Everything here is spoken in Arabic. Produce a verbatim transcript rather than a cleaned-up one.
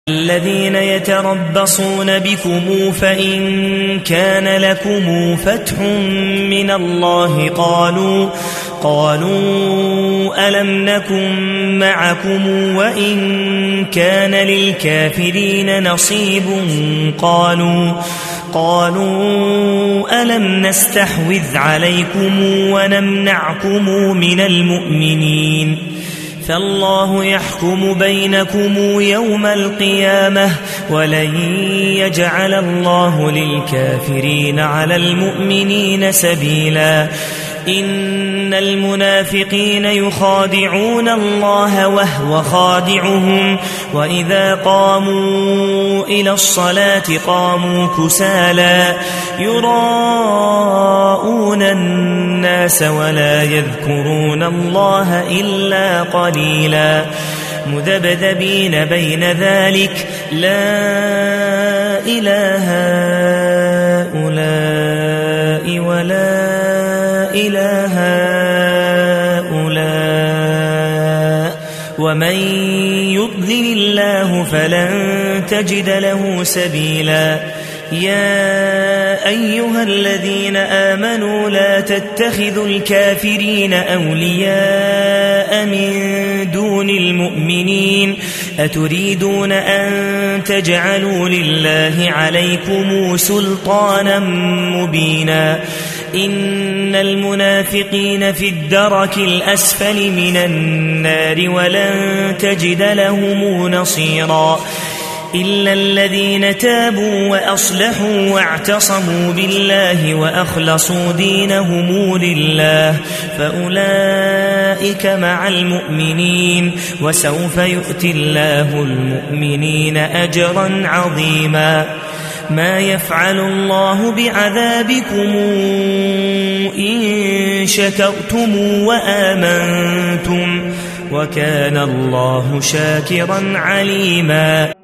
الذين يتربصون بكم فإن كان لكم فتح من الله قالوا قالوا ألم نكن معكم وإن كان للكافرين نصيب قالوا قالوا ألم نستحوذ عليكم ونمنعكم من المؤمنين فالله يحكم بينكم يوم القيامة ولن يجعل الله للكافرين على المؤمنين سبيلا إن المنافقين يخادعون الله وهو خادعهم وإذا قاموا إلى الصلاة قاموا كسالى يراءون الناس ولا يذكرون الله إلا قليلا مذبذبين بين ذلك لا إله هؤلاء ولا إله هؤلاء ومن يضلل الله فلن تجد له سبيلا يا أيها الذين آمنوا لا تتخذوا الكافرين أولياء من دون المؤمنين أتريدون أن تجعلوا لله عليكم سلطانا مبينا إن المنافقين في الدرك الأسفل من النار ولن تجد لهم نصيرا إلا الذين تابوا وأصلحوا واعتصموا بالله وأخلصوا دينهم لله فأولئك مع المؤمنين وسوف يؤتي الله المؤمنين أجرا عظيما ما يفعل الله بعذابكم إن شكرتم وآمنتم وكان الله شاكرا عليما.